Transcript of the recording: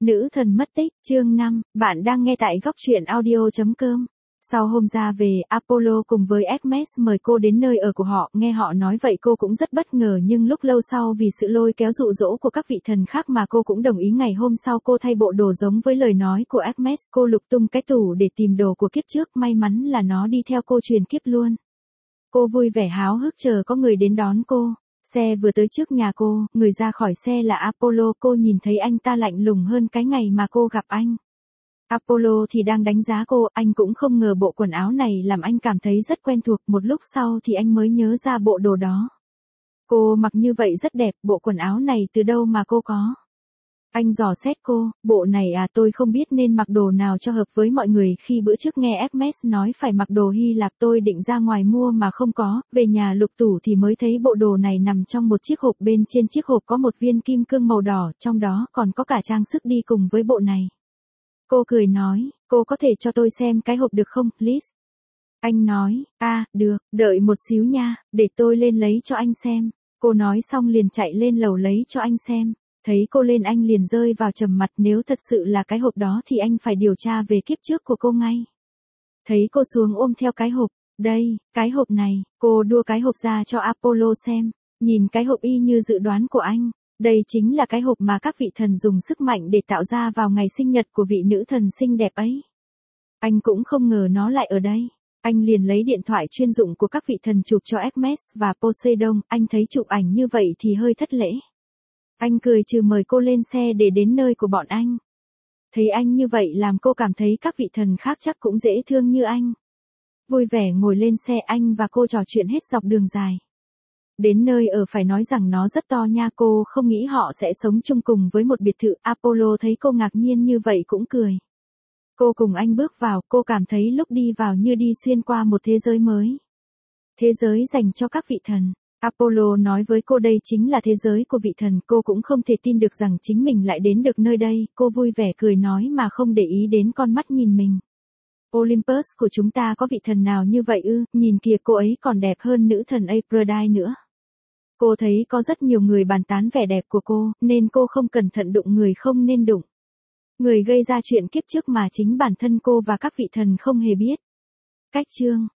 Nữ thần mất tích, chương 5, bạn đang nghe tại góc truyện audio.com. Sau hôm ra về, Apollo cùng với Hermes mời cô đến nơi ở của họ, nghe họ nói vậy cô cũng rất bất ngờ nhưng lúc lâu sau vì sự lôi kéo dụ dỗ của các vị thần khác mà cô cũng đồng ý. Ngày hôm sau cô thay bộ đồ giống với lời nói của Hermes, cô lục tung cái tủ để tìm đồ của kiếp trước, may mắn là nó đi theo cô truyền kiếp luôn. Cô vui vẻ háo hức chờ có người đến đón cô. Xe vừa tới trước nhà cô, người ra khỏi xe là Apollo, cô nhìn thấy anh ta lạnh lùng hơn cái ngày mà cô gặp anh. Apollo thì đang đánh giá cô, anh cũng không ngờ bộ quần áo này làm anh cảm thấy rất quen thuộc, một lúc sau thì anh mới nhớ ra bộ đồ đó. Cô mặc như vậy rất đẹp, bộ quần áo này từ đâu mà cô có? Anh dò xét cô, bộ này à, tôi không biết nên mặc đồ nào cho hợp với mọi người, khi bữa trước nghe Hermes nói phải mặc đồ Hy Lạp tôi định ra ngoài mua mà không có, về nhà lục tủ thì mới thấy bộ đồ này nằm trong một chiếc hộp, bên trên chiếc hộp có một viên kim cương màu đỏ, trong đó còn có cả trang sức đi cùng với bộ này. Cô cười nói, cô có thể cho tôi xem cái hộp được không, please? Anh nói, được, đợi một xíu nha, để tôi lên lấy cho anh xem. Cô nói xong liền chạy lên lầu lấy cho anh xem. Thấy cô lên anh liền rơi vào trầm mặc, nếu thật sự là cái hộp đó thì anh phải điều tra về kiếp trước của cô ngay. Thấy cô xuống ôm theo cái hộp, đây, cái hộp này, cô đua cái hộp ra cho Apollo xem, nhìn cái hộp y như dự đoán của anh, đây chính là cái hộp mà các vị thần dùng sức mạnh để tạo ra vào ngày sinh nhật của vị nữ thần xinh đẹp ấy. Anh cũng không ngờ nó lại ở đây. Anh liền lấy điện thoại chuyên dụng của các vị thần chụp cho Hermes và Poseidon, anh thấy chụp ảnh như vậy thì hơi thất lễ. Anh cười trừ mời cô lên xe để đến nơi của bọn anh. Thấy anh như vậy làm cô cảm thấy các vị thần khác chắc cũng dễ thương như anh. Vui vẻ ngồi lên xe, anh và cô trò chuyện hết dọc đường dài. Đến nơi ở phải nói rằng nó rất to nha, cô không nghĩ họ sẽ sống chung cùng với một biệt thự. Apollo thấy cô ngạc nhiên như vậy cũng cười. Cô cùng anh bước vào, cô cảm thấy lúc đi vào như đi xuyên qua một thế giới mới. Thế giới dành cho các vị thần. Apollo nói với cô đây chính là thế giới của vị thần, cô cũng không thể tin được rằng chính mình lại đến được nơi đây, cô vui vẻ cười nói mà không để ý đến con mắt nhìn mình. Olympus của chúng ta có vị thần nào như vậy ư, nhìn kìa cô ấy còn đẹp hơn nữ thần Aphrodite nữa. Cô thấy có rất nhiều người bàn tán vẻ đẹp của cô, nên cô không cẩn thận đụng người không nên đụng. Người gây ra chuyện kiếp trước mà chính bản thân cô và các vị thần không hề biết. Cách chương